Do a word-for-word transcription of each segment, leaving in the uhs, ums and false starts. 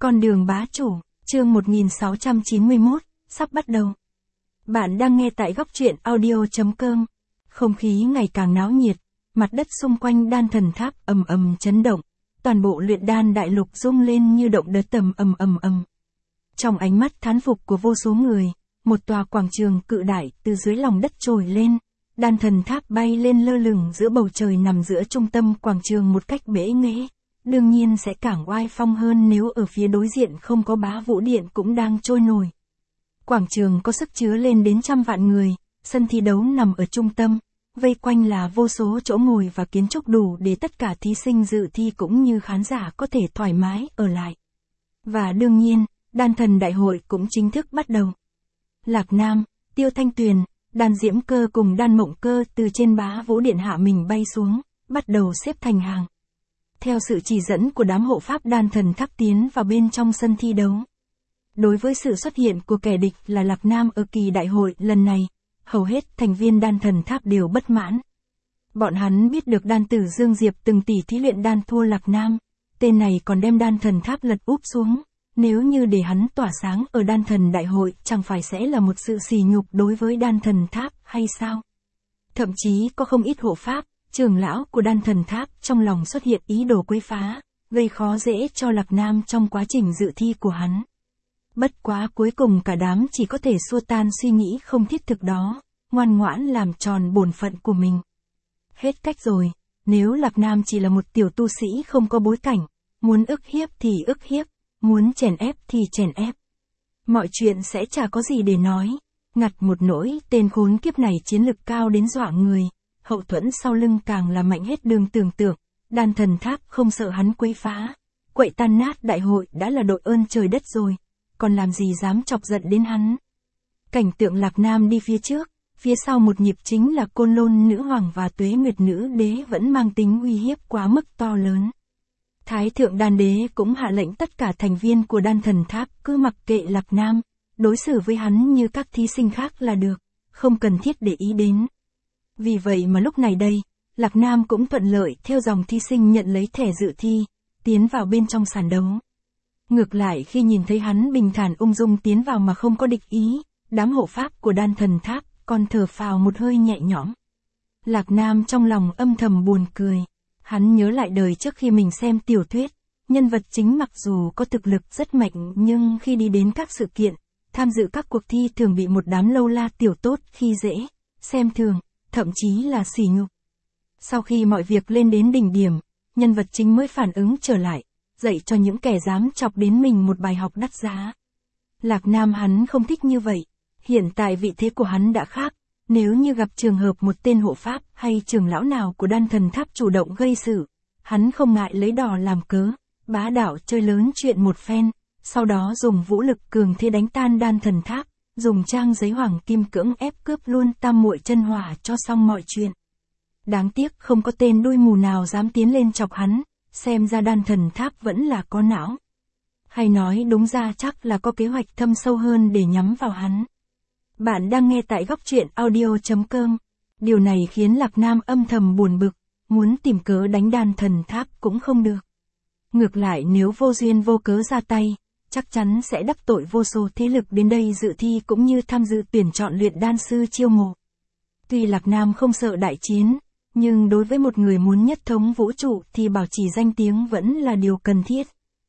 Con đường bá chủ, chương một nghìn sáu trăm chín mươi mốt, sắp bắt đầu. Bạn đang nghe tại góc truyện audio chấm com. Không khí ngày càng náo nhiệt, mặt đất xung quanh đan thần tháp ầm ầm chấn động, toàn bộ luyện đan đại lục rung lên như động đất tầm ầm ầm ầm. Trong ánh mắt thán phục của vô số người, một tòa quảng trường cự đại từ dưới lòng đất trồi lên, đan thần tháp bay lên lơ lửng giữa bầu trời nằm giữa trung tâm quảng trường một cách bẽ nghễ. Đương nhiên sẽ càng oai phong hơn nếu ở phía đối diện không có bá vũ điện cũng đang trôi nổi. Quảng trường có sức chứa lên đến trăm vạn người, sân thi đấu nằm ở trung tâm, vây quanh là vô số chỗ ngồi và kiến trúc đủ để tất cả thí sinh dự thi cũng như khán giả có thể thoải mái ở lại. Và đương nhiên, đan thần đại hội cũng chính thức bắt đầu. Lạc Nam, Tiêu Thanh Tuyền, Đan Diễm Cơ cùng Đan Mộng Cơ từ trên bá vũ điện hạ mình bay xuống, bắt đầu xếp thành hàng. Theo sự chỉ dẫn của đám hộ pháp đan thần tháp tiến vào bên trong sân thi đấu. Đối với sự xuất hiện của kẻ địch là Lạc Nam ở kỳ đại hội lần này, hầu hết thành viên đan thần tháp đều bất mãn. Bọn hắn biết được đan tử Dương Diệp từng tỷ thí luyện đan thua Lạc Nam, tên này còn đem đan thần tháp lật úp xuống, nếu như để hắn tỏa sáng ở đan thần đại hội chẳng phải sẽ là một sự sỉ nhục đối với đan thần tháp hay sao? Thậm chí có không ít hộ pháp, trưởng lão của đan thần tháp trong lòng xuất hiện ý đồ quấy phá, gây khó dễ cho Lạc Nam trong quá trình dự thi của hắn. Bất quá cuối cùng cả đám chỉ có thể xua tan suy nghĩ không thiết thực đó, ngoan ngoãn làm tròn bổn phận của mình. Hết cách rồi, nếu Lạc Nam chỉ là một tiểu tu sĩ không có bối cảnh, muốn ức hiếp thì ức hiếp, muốn chèn ép thì chèn ép. Mọi chuyện sẽ chả có gì để nói, ngặt một nỗi tên khốn kiếp này chiến lực cao đến dọa người. Hậu thuẫn sau lưng càng là mạnh hết đường tưởng tượng, đan thần tháp không sợ hắn quấy phá, quậy tan nát đại hội đã là đội ơn trời đất rồi, còn làm gì dám chọc giận đến hắn. Cảnh tượng Lạc Nam đi phía trước, phía sau một nhịp chính là Côn Lôn nữ hoàng và Tuế Nguyệt nữ đế vẫn mang tính uy hiếp quá mức to lớn. Thái thượng đan đế cũng hạ lệnh tất cả thành viên của đan thần tháp cứ mặc kệ Lạc Nam, đối xử với hắn như các thí sinh khác là được, không cần thiết để ý đến. Vì vậy mà lúc này đây, Lạc Nam cũng thuận lợi theo dòng thí sinh nhận lấy thẻ dự thi, tiến vào bên trong sàn đấu. Ngược lại khi nhìn thấy hắn bình thản ung dung tiến vào mà không có địch ý, đám hộ pháp của đan thần tháp còn thở phào một hơi nhẹ nhõm. Lạc Nam trong lòng âm thầm buồn cười, hắn nhớ lại đời trước khi mình xem tiểu thuyết, nhân vật chính mặc dù có thực lực rất mạnh nhưng khi đi đến các sự kiện, tham dự các cuộc thi thường bị một đám lâu la tiểu tốt khi dễ, xem thường, thậm chí là sỉ nhục. Sau khi mọi việc lên đến đỉnh điểm, nhân vật chính mới phản ứng trở lại, dạy cho những kẻ dám chọc đến mình một bài học đắt giá. Lạc Nam hắn không thích như vậy, hiện tại vị thế của hắn đã khác, nếu như gặp trường hợp một tên hộ pháp hay trưởng lão nào của đan thần tháp chủ động gây sự, hắn không ngại lấy đò làm cớ, bá đạo chơi lớn chuyện một phen, sau đó dùng vũ lực cường thế đánh tan đan thần tháp. Dùng trang giấy hoàng kim cưỡng ép cướp luôn tam muội chân hỏa cho xong mọi chuyện. Đáng tiếc không có tên đuôi mù nào dám tiến lên chọc hắn, xem ra đan thần tháp vẫn là có não. Hay nói đúng ra chắc là có kế hoạch thâm sâu hơn để nhắm vào hắn. Bạn đang nghe tại góc truyện audio chấm com. Điều này khiến Lạc Nam âm thầm buồn bực, muốn tìm cớ đánh đan thần tháp cũng không được. Ngược lại nếu vô duyên vô cớ ra tay, chắc chắn sẽ đắc tội vô số thế lực đến đây dự thi cũng như tham dự tuyển chọn luyện đan sư chiêu mộ. Tuy Lạc Nam không sợ đại chiến, nhưng đối với một người muốn nhất thống vũ trụ thì bảo trì danh tiếng vẫn là điều cần thiết.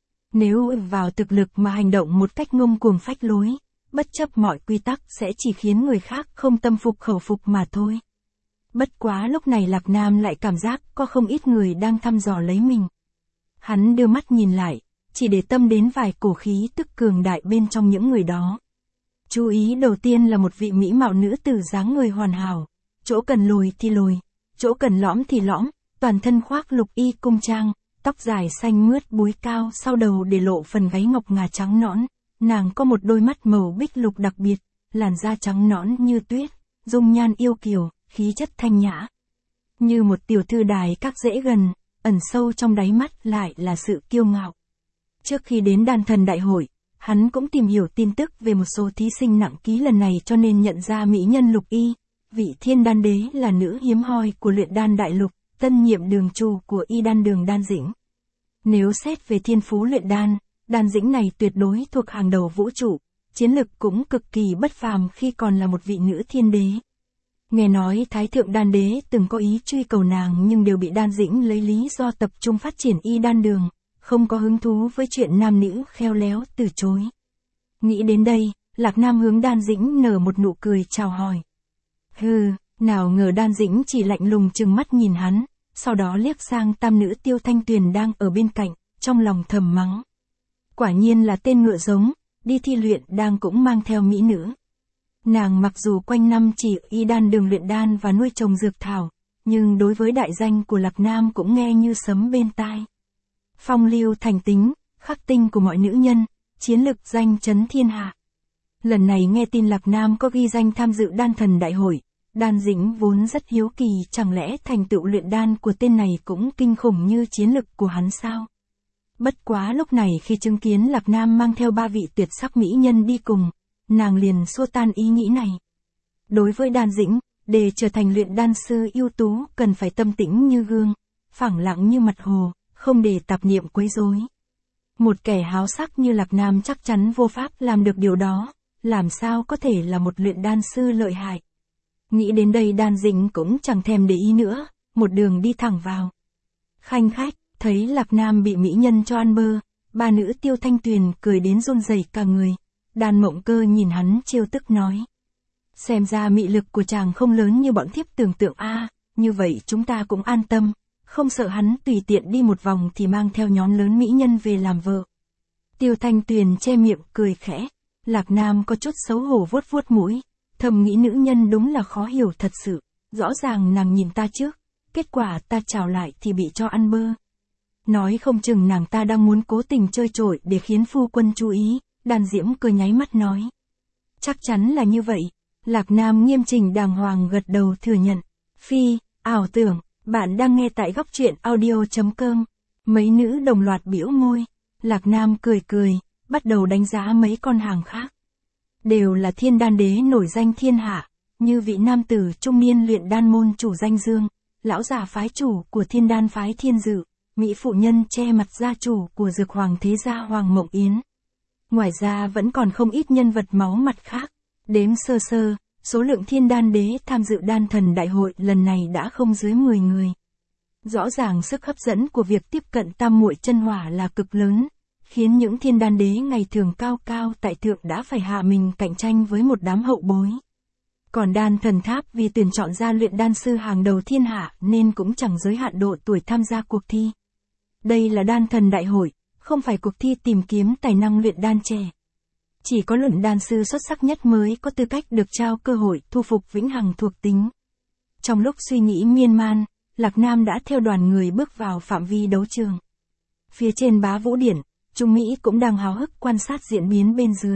Nếu vào thực lực mà hành động một cách ngông cuồng phách lối, bất chấp mọi quy tắc sẽ chỉ khiến người khác không tâm phục khẩu phục mà thôi. Bất quá lúc này Lạc Nam lại cảm giác có không ít người đang thăm dò lấy mình. Hắn đưa mắt nhìn lại, chỉ để tâm đến vài cổ khí tức cường đại bên trong những người đó. Chú ý đầu tiên là một vị mỹ mạo nữ tử dáng người hoàn hảo, chỗ cần lồi thì lồi, chỗ cần lõm thì lõm, toàn thân khoác lục y cung trang, tóc dài xanh mướt búi cao sau đầu để lộ phần gáy ngọc ngà trắng nõn, nàng có một đôi mắt màu bích lục đặc biệt, làn da trắng nõn như tuyết, dung nhan yêu kiều, khí chất thanh nhã. Như một tiểu thư đài các dễ gần, ẩn sâu trong đáy mắt lại là sự kiêu ngạo. Trước khi đến đan thần đại hội, hắn cũng tìm hiểu tin tức về một số thí sinh nặng ký lần này cho nên nhận ra mỹ nhân lục y, vị thiên đan đế là nữ hiếm hoi của luyện đan đại lục, tân nhiệm đường chủ của y đan đường Đan Dĩnh. Nếu xét về thiên phú luyện đan, Đan Dĩnh này tuyệt đối thuộc hàng đầu vũ trụ, chiến lực cũng cực kỳ bất phàm khi còn là một vị nữ thiên đế. Nghe nói Thái Thượng Đan Đế từng có ý truy cầu nàng nhưng đều bị Đan Dĩnh lấy lý do tập trung phát triển y đan đường, không có hứng thú với chuyện nam nữ khéo léo từ chối. Nghĩ đến đây, Lạc Nam hướng Đan Dĩnh nở một nụ cười chào hỏi. Hừ, nào ngờ Đan Dĩnh chỉ lạnh lùng trừng mắt nhìn hắn, sau đó liếc sang tam nữ Tiêu Thanh Tuyền đang ở bên cạnh, trong lòng thầm mắng. Quả nhiên là tên ngựa giống, đi thi luyện đang cũng mang theo mỹ nữ. Nàng mặc dù quanh năm chỉ y đan đường luyện đan và nuôi trồng dược thảo, nhưng đối với đại danh của Lạc Nam cũng nghe như sấm bên tai. Phong lưu thành tính, khắc tinh của mọi nữ nhân, chiến lực danh chấn thiên hạ. Lần này nghe tin Lạc Nam có ghi danh tham dự đan thần đại hội, Đan Dĩnh vốn rất hiếu kỳ, chẳng lẽ thành tựu luyện đan của tên này cũng kinh khủng như chiến lực của hắn sao? Bất quá lúc này khi chứng kiến Lạc Nam mang theo ba vị tuyệt sắc mỹ nhân đi cùng, nàng liền xua tan ý nghĩ này. Đối với Đan Dĩnh, để trở thành luyện đan sư ưu tú cần phải tâm tĩnh như gương, phẳng lặng như mặt hồ, không để tạp niệm quấy rối. Một kẻ háo sắc như Lạc Nam chắc chắn vô pháp làm được điều đó, làm sao có thể là một luyện đan sư lợi hại. Nghĩ đến đây Đan Dĩnh cũng chẳng thèm để ý nữa, một đường đi thẳng vào. Khanh khách, thấy Lạc Nam bị mỹ nhân cho ăn bơ, ba nữ Tiêu Thanh Tuyền cười đến run rẩy cả người. Đan Mộng Cơ nhìn hắn trêu tức nói. Xem ra mị lực của chàng không lớn như bọn thiếp tưởng tượng a, như vậy chúng ta cũng an tâm, không sợ hắn tùy tiện đi một vòng thì mang theo nhóm lớn mỹ nhân về làm vợ. Tiêu Thanh Tuyền che miệng cười khẽ, Lạc Nam có chút xấu hổ vuốt vuốt mũi, thầm nghĩ nữ nhân đúng là khó hiểu thật sự, rõ ràng nàng nhìn ta trước, kết quả ta chào lại thì bị cho ăn bơ. Nói không chừng nàng ta đang muốn cố tình chơi trội để khiến phu quân chú ý. Đan Diễm cười nháy mắt nói. Chắc chắn là như vậy. Lạc Nam nghiêm chỉnh đàng hoàng gật đầu thừa nhận. Phi, ảo tưởng, bạn đang nghe tại góc truyện audio chấm com. Mấy nữ đồng loạt bĩu môi. Lạc Nam cười cười, bắt đầu đánh giá mấy con hàng khác. Đều là thiên đan đế nổi danh thiên hạ, như vị nam tử trung niên luyện đan môn chủ danh Dương, lão già phái chủ của thiên đan phái Thiên Dự, mỹ phụ nhân che mặt gia chủ của dược hoàng thế gia Hoàng Mộng Yến. Ngoài ra vẫn còn không ít nhân vật máu mặt khác. Đếm sơ sơ, số lượng thiên đan đế tham dự đan thần đại hội lần này đã không dưới mười người. Rõ ràng sức hấp dẫn của việc tiếp cận tam muội chân hỏa là cực lớn, khiến những thiên đan đế ngày thường cao cao tại thượng đã phải hạ mình cạnh tranh với một đám hậu bối. Còn đan thần tháp vì tuyển chọn ra luyện đan sư hàng đầu thiên hạ nên cũng chẳng giới hạn độ tuổi tham gia cuộc thi. Đây là đan thần đại hội, không phải cuộc thi tìm kiếm tài năng luyện đan trẻ. Chỉ có luyện đan sư xuất sắc nhất mới có tư cách được trao cơ hội thu phục vĩnh hằng thuộc tính. Trong lúc suy nghĩ miên man, Lạc Nam đã theo đoàn người bước vào phạm vi đấu trường. Phía trên Bá Vũ Điển, Trung Mỹ cũng đang háo hức quan sát diễn biến bên dưới.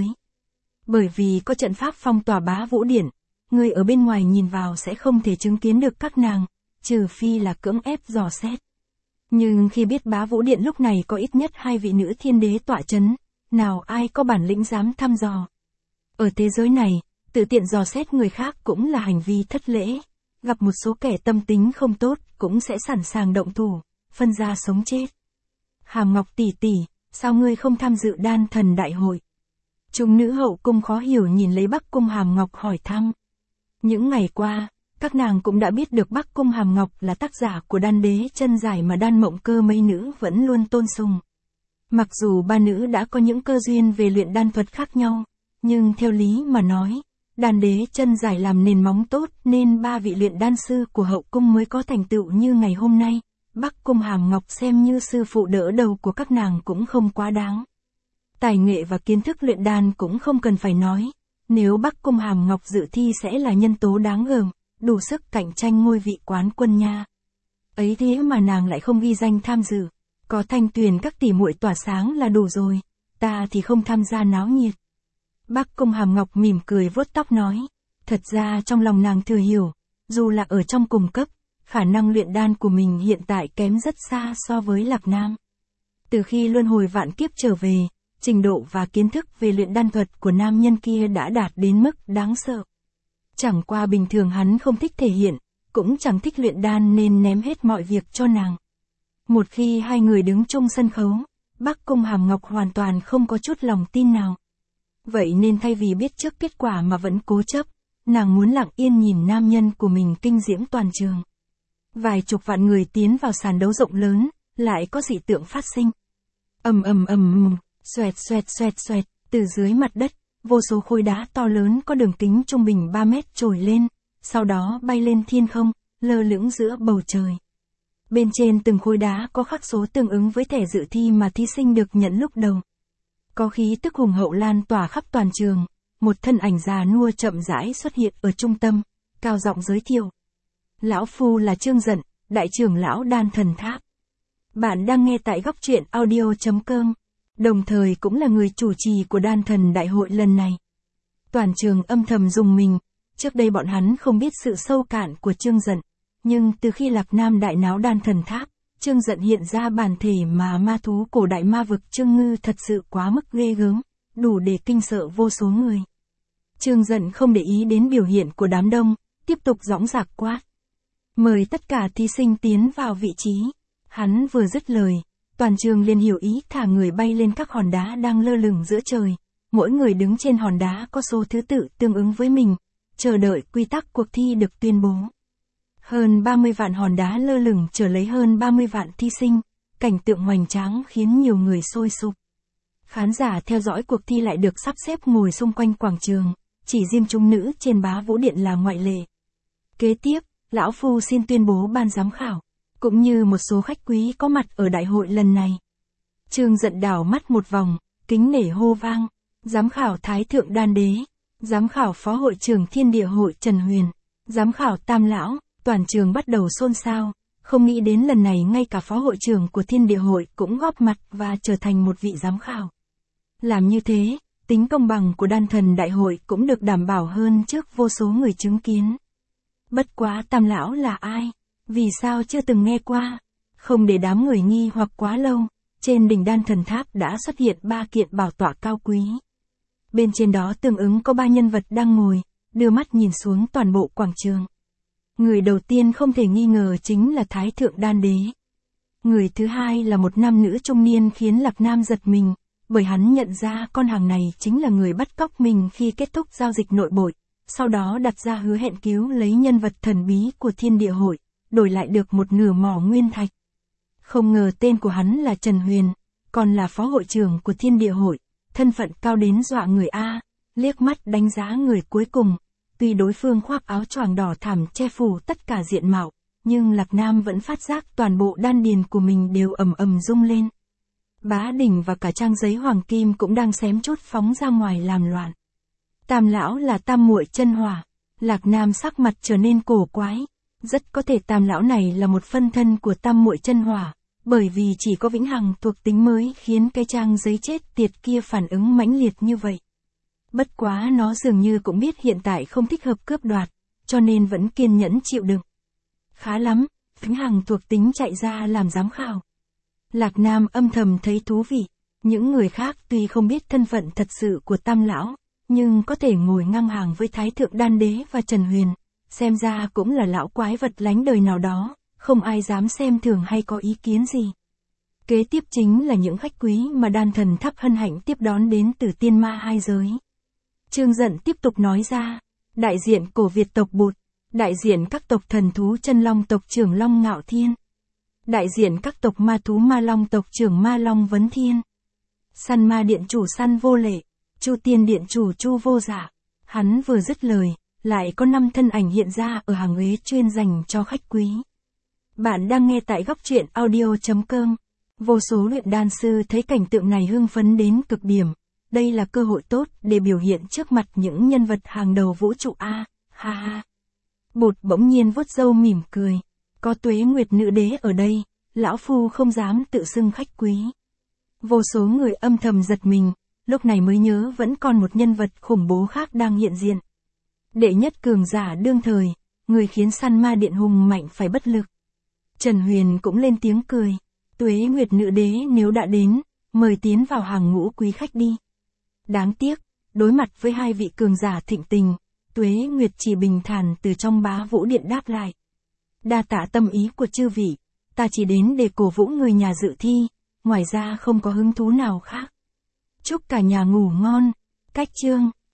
Bởi vì có trận pháp phong tỏa Bá Vũ Điển, người ở bên ngoài nhìn vào sẽ không thể chứng kiến được các nàng, trừ phi là cưỡng ép dò xét. Nhưng khi biết Bá Vũ Điện lúc này có ít nhất hai vị nữ thiên đế tọa chấn, nào ai có bản lĩnh dám thăm dò. Ở thế giới này, tự tiện dò xét người khác cũng là hành vi thất lễ, gặp một số kẻ tâm tính không tốt cũng sẽ sẵn sàng động thủ, phân ra sống chết. Hàm Ngọc tỷ tỷ, sao ngươi không tham dự đan thần đại hội? Chúng nữ hậu cung khó hiểu nhìn lấy Bắc Cung Hàm Ngọc hỏi thăm. Những ngày qua, các nàng cũng đã biết được Bắc Cung Hàm Ngọc là tác giả của đan đế chân giải mà Đan Mộng Cơ mấy nữ vẫn luôn tôn sùng. Mặc dù ba nữ đã có những cơ duyên về luyện đan thuật khác nhau, nhưng theo lý mà nói, đan đế chân giải làm nền móng tốt nên ba vị luyện đan sư của hậu cung mới có thành tựu như ngày hôm nay. Bắc Cung Hàm Ngọc xem như sư phụ đỡ đầu của các nàng cũng không quá đáng. Tài nghệ và kiến thức luyện đan cũng không cần phải nói, nếu Bắc Cung Hàm Ngọc dự thi sẽ là nhân tố đáng gờm, đủ sức cạnh tranh ngôi vị quán quân nha. Ấy thế mà nàng lại không ghi danh tham dự, có Thanh Tuyền các tỷ muội tỏa sáng là đủ rồi, ta thì không tham gia náo nhiệt. Bắc Cung Hàm Ngọc mỉm cười vuốt tóc nói, thật ra trong lòng nàng thừa hiểu, dù là ở trong cùng cấp, khả năng luyện đan của mình hiện tại kém rất xa so với Lạc Nam. Từ khi luân hồi vạn kiếp trở về, trình độ và kiến thức về luyện đan thuật của nam nhân kia đã đạt đến mức đáng sợ. Chẳng qua bình thường hắn không thích thể hiện, cũng chẳng thích luyện đan nên ném hết mọi việc cho nàng. Một khi hai người đứng chung sân khấu, Bắc Cung Hàm Ngọc hoàn toàn không có chút lòng tin nào. Vậy nên thay vì biết trước kết quả mà vẫn cố chấp, nàng muốn lặng yên nhìn nam nhân của mình kinh diễm toàn trường. Vài chục vạn người tiến vào sàn đấu rộng lớn, lại có dị tượng phát sinh. Ầm ầm ầm ầm, xoẹt xoẹt xoẹt xoẹt, từ dưới mặt đất, vô số khối đá to lớn có đường kính trung bình ba mét trồi lên, sau đó bay lên thiên không, lơ lửng giữa bầu trời. Bên trên từng khối đá có khắc số tương ứng với thẻ dự thi mà thí sinh được nhận lúc đầu. Có khí tức hùng hậu lan tỏa khắp toàn trường, một thân ảnh già nua chậm rãi xuất hiện ở trung tâm, cao giọng giới thiệu. Lão Phu là Trương Dận, đại trưởng lão Đan Thần Tháp. Bạn đang nghe tại góc truyện audio chấm com, đồng thời cũng là người chủ trì của Đan Thần Đại hội lần này. Toàn trường âm thầm rùng mình, trước đây bọn hắn không biết sự sâu cạn của Trương Dận, nhưng từ khi Lạc Nam đại náo Đan Thần Tháp, Trương Dận hiện ra bản thể mà ma thú cổ đại ma vực Trương Ngư thật sự quá mức ghê gớm, đủ để kinh sợ vô số người. Trương Dận không để ý đến biểu hiện của đám đông, tiếp tục dõng dạc quát. Mời tất cả thí sinh tiến vào vị trí. Hắn vừa dứt lời, toàn trường liền hiểu ý thả người bay lên các hòn đá đang lơ lửng giữa trời. Mỗi người đứng trên hòn đá có số thứ tự tương ứng với mình, chờ đợi quy tắc cuộc thi được tuyên bố. Hơn ba mươi vạn hòn đá lơ lửng chờ lấy hơn ba mươi vạn thí sinh, cảnh tượng hoành tráng khiến nhiều người sôi sục. Khán giả theo dõi cuộc thi lại được sắp xếp ngồi xung quanh quảng trường, chỉ riêng chúng nữ trên Bá Vũ Điện là ngoại lệ. Kế tiếp, Lão Phu xin tuyên bố ban giám khảo, cũng như một số khách quý có mặt ở đại hội lần này. Trương Dận đảo mắt một vòng, kính nể hô vang, giám khảo Thái Thượng Đan Đế, giám khảo Phó hội trưởng Thiên Địa Hội Trần Huyền, giám khảo Tam Lão. Toàn trường bắt đầu xôn xao, không nghĩ đến lần này ngay cả phó hội trưởng của Thiên Địa Hội cũng góp mặt và trở thành một vị giám khảo. Làm như thế, tính công bằng của Đan Thần Đại hội cũng được đảm bảo hơn trước vô số người chứng kiến. Bất quá Tam Lão là ai? Vì sao chưa từng nghe qua? Không để đám người nghi hoặc quá lâu, trên đỉnh Đan Thần Tháp đã xuất hiện ba kiện bảo tọa cao quý. Bên trên đó tương ứng có ba nhân vật đang ngồi, đưa mắt nhìn xuống toàn bộ quảng trường. Người đầu tiên không thể nghi ngờ chính là Thái Thượng Đan Đế. Người thứ hai là một nam nữ trung niên khiến Lạc Nam giật mình, bởi hắn nhận ra con hàng này chính là người bắt cóc mình khi kết thúc giao dịch nội bội, sau đó đặt ra hứa hẹn cứu lấy nhân vật thần bí của Thiên Địa Hội, đổi lại được một nửa mỏ nguyên thạch. Không ngờ tên của hắn là Trần Huyền, còn là phó hội trưởng của Thiên Địa Hội, thân phận cao đến dọa người A, liếc mắt đánh giá người cuối cùng. Tuy đối phương khoác áo choàng đỏ thẳm che phủ tất cả diện mạo, nhưng Lạc Nam vẫn phát giác toàn bộ đan điền của mình đều ầm ầm rung lên. Bá đỉnh và cả trang giấy hoàng kim cũng đang xém chút phóng ra ngoài làm loạn. Tam Lão là Tam Muội Chân Hỏa, Lạc Nam sắc mặt trở nên cổ quái. Rất có thể Tam Lão này là một phân thân của Tam Muội Chân Hỏa, bởi vì chỉ có vĩnh hằng thuộc tính mới khiến cái trang giấy chết tiệt kia phản ứng mãnh liệt như vậy. Bất quá nó dường như cũng biết hiện tại không thích hợp cướp đoạt, cho nên vẫn kiên nhẫn chịu đựng. Khá lắm, vĩnh hằng thuộc tính chạy ra làm giám khảo. Lạc Nam âm thầm thấy thú vị, những người khác tuy không biết thân phận thật sự của Tam Lão, nhưng có thể ngồi ngang hàng với Thái Thượng Đan Đế và Trần Huyền, xem ra cũng là lão quái vật lánh đời nào đó, không ai dám xem thường hay có ý kiến gì. Kế tiếp chính là những khách quý mà Đan Thần Tháp hân hạnh tiếp đón đến từ tiên ma hai giới. Trương Dận tiếp tục nói ra, đại diện cổ Việt tộc Bụt, đại diện các tộc thần thú chân long tộc trưởng Long Ngạo Thiên, đại diện các tộc ma thú ma long tộc trưởng Ma Long Vấn Thiên, săn ma điện chủ Săn Vô Lệ, Chu Tiên điện chủ Chu Vô Dạ. Hắn vừa dứt lời, lại có năm thân ảnh hiện ra ở hàng ghế chuyên dành cho khách quý. Bạn đang nghe tại góc truyện audio chấm com. Vô số luyện đan sư thấy cảnh tượng này hưng phấn đến cực điểm. Đây là cơ hội tốt để biểu hiện trước mặt những nhân vật hàng đầu vũ trụ A, ha ha. Bụt bỗng nhiên vuốt râu mỉm cười. Có Tuế Nguyệt Nữ Đế ở đây, lão phu không dám tự xưng khách quý. Vô số người âm thầm giật mình, lúc này mới nhớ vẫn còn một nhân vật khủng bố khác đang hiện diện. Đệ nhất cường giả đương thời, người khiến săn ma điện hùng mạnh phải bất lực. Trần Huyền cũng lên tiếng cười. Tuế Nguyệt Nữ Đế nếu đã đến, mời tiến vào hàng ngũ quý khách đi. Đáng tiếc, đối mặt với hai vị cường giả thịnh tình, Tuế Nguyệt chỉ bình thản từ trong Bá Vũ Điện đáp lại. Đa tạ tâm ý của chư vị, ta chỉ đến để cổ vũ người nhà dự thi, ngoài ra không có hứng thú nào khác. Chúc cả nhà ngủ ngon. Cách chương